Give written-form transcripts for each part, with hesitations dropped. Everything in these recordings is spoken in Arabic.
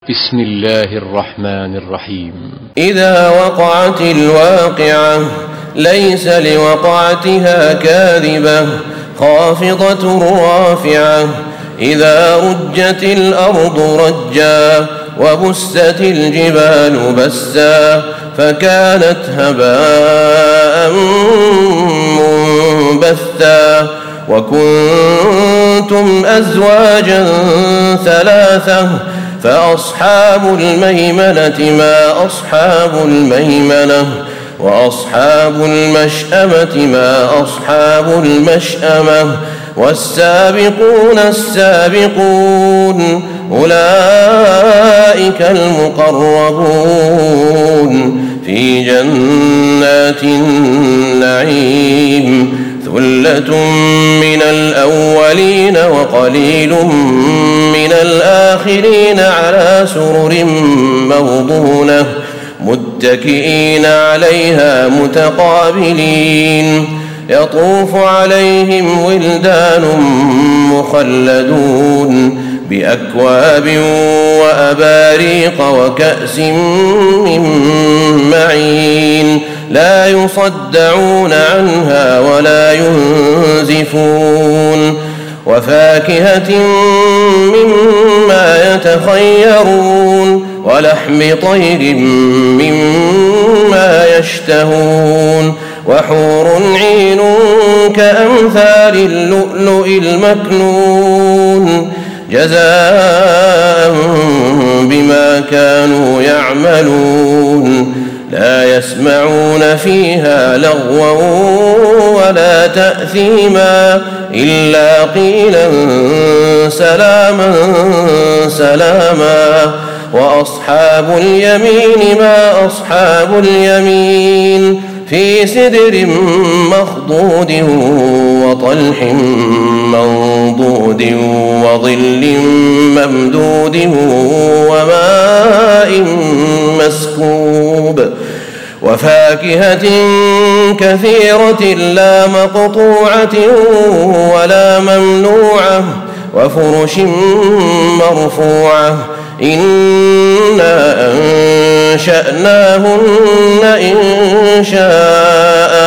بسم الله الرحمن الرحيم. إذا وقعت الواقعة ليس لوقعتها كاذبة خافضة رافعة إذا رجت الأرض رجا وبست الجبال بسا فكانت هباء منبثا وكنتم أزواجا ثلاثة فأصحاب الميمنة ما أصحاب الميمنة وأصحاب المشأمة ما أصحاب المشأمة والسابقون السابقون أولئك المقربون في جنات النعيم ثلة من الأولين وقليل من الآخرين على سرر موضونة متكئين عليها متقابلين يطوف عليهم ولدان مخلدون بأكواب وأباريق وكأس من معين لا يصدعون عنها ولا ينزفون وفاكهة مما يتخيرون ولحم طير مما يشتهون وحور عين كأمثال اللؤلؤ المكنون جزاء بما كانوا يعملون لا يسمعون فيها لغوا ولا تأثيما إلا قيلا سلاما سلاما وأصحاب اليمين ما أصحاب اليمين في سدر مخضود وطلح منضود وظل ممدود وماء مسكوب وفاكهة كثيرة لا مقطوعة ولا ممنوعة وفرش مرفوعة إنا أنشأناهن إنشاء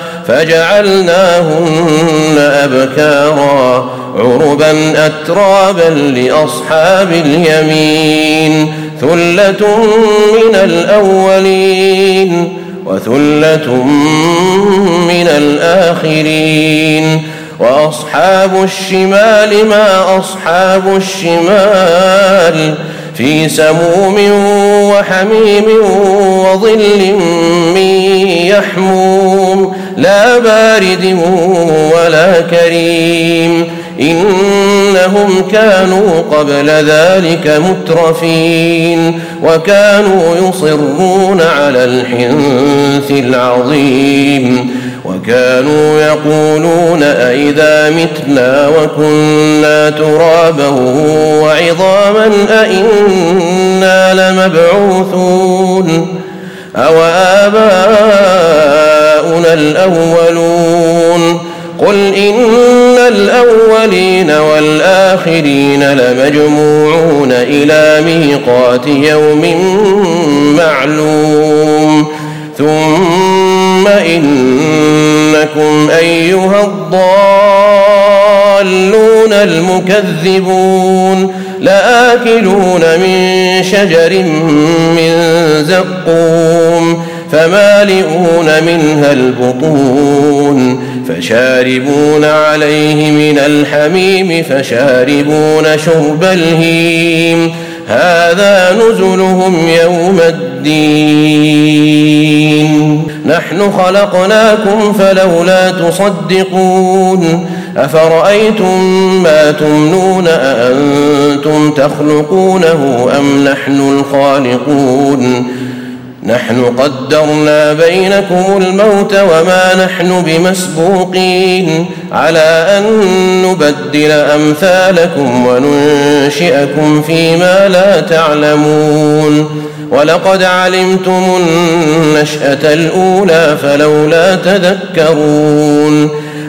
فجعلناهن أبكارا عربا أترابا لأصحاب اليمين ثلة من الأولين وثلة من الآخرين وأصحاب الشمال ما أصحاب الشمال في سموم وحميم وظل من يحموم لا بارد ولا كريم إنهم كانوا قبل ذلك مترفين وكانوا يصرون على الحنث العظيم وكانوا يقولون أئذا متنا وكنا ترابا وعظاما أئنا لمبعوثون أو آباؤنا الأولون قل إن الأولين والآخرين لمجموعون إلى ميقات يوم معلوم ثم إنكم أيها الضالون المكذبون لآكلون من شجر من زقوم فمالئون منها البطون فشاربون عليه من الحميم فشاربون شرب الهيم هذا نزلهم يوم الدين نحن خلقناكم فلولا تصدقون أفرأيتم ما تمنون أأنتم تخلقونه أم نحن الخالقون نحن قدرنا بينكم الموت وما نحن بمسبوقين على أن نبدل أمثالكم وننشئكم فيما لا تعلمون ولقد علمتم النشأة الأولى فلولا تذكرون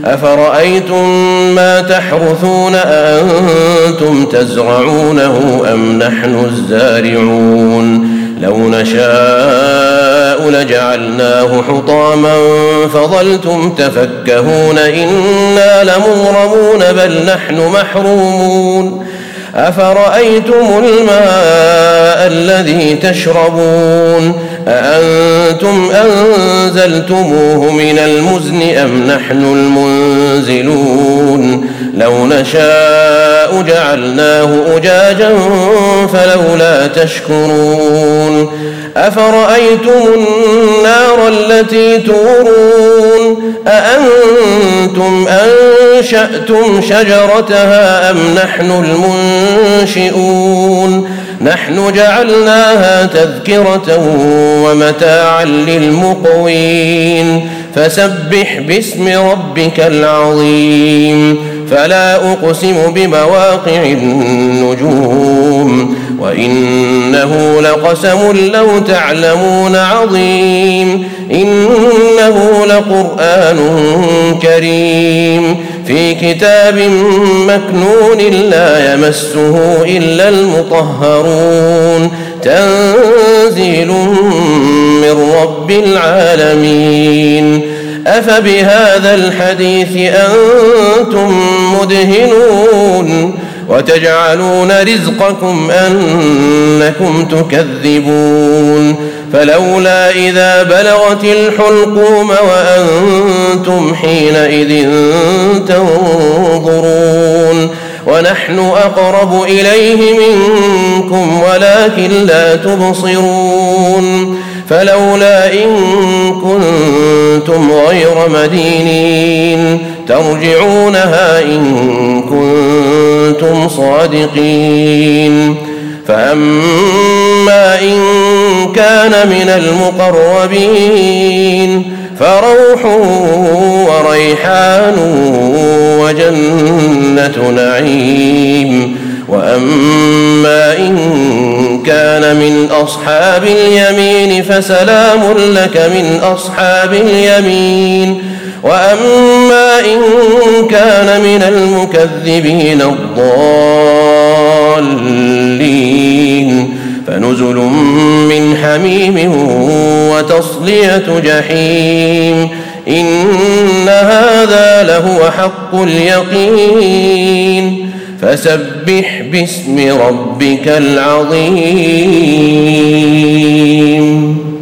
أفرأيتم ما تحرثون أأنتم تزرعونه أم نحن الزارعون لو نشاء لجعلناه حطاما فظلتم تفكهون إنا لمغرمون بل نحن محرومون أفرأيتم الماء الذي تشربون أأنتم أنزلتموه من المزن أم نحن المنزلون لو نشاء جعلناه أجاجا فلولا تشكرون أفرأيتم النار التي تورون أأنتم أنشأتم شجرتها أم نحن المنشئون نحن جعلناها تذكرة ومتاعا للمقوين فسبح باسم ربك العظيم فلا أقسم بمواقع النجوم وإنه لقسم لو تعلمون عظيم إنه لقرآن كريم في كتاب مكنون لا يمسه إلا المطهرون تنزيل من رب العالمين أفبهذا الحديث أنتم مدهنون وتجعلون رزقكم أنكم تكذبون فلولا إذا بلغت الحلقوم وأنتم حينئذ تنظرون ونحن أقرب إليه منكم ولكن لا تبصرون فلولا إن كنتم غير مدينين ترجعونها إن كنتم صادقين فأما إن كان من المقربين فروح وريحان وجنة نعيم وأما إن كان من أصحاب اليمين فسلام لك من أصحاب اليمين وأما إن كان من المكذبين الضالين فنزل من حميم وتصلية جحيم إن هذا لهو حق اليقين فسبح باسم ربك العظيم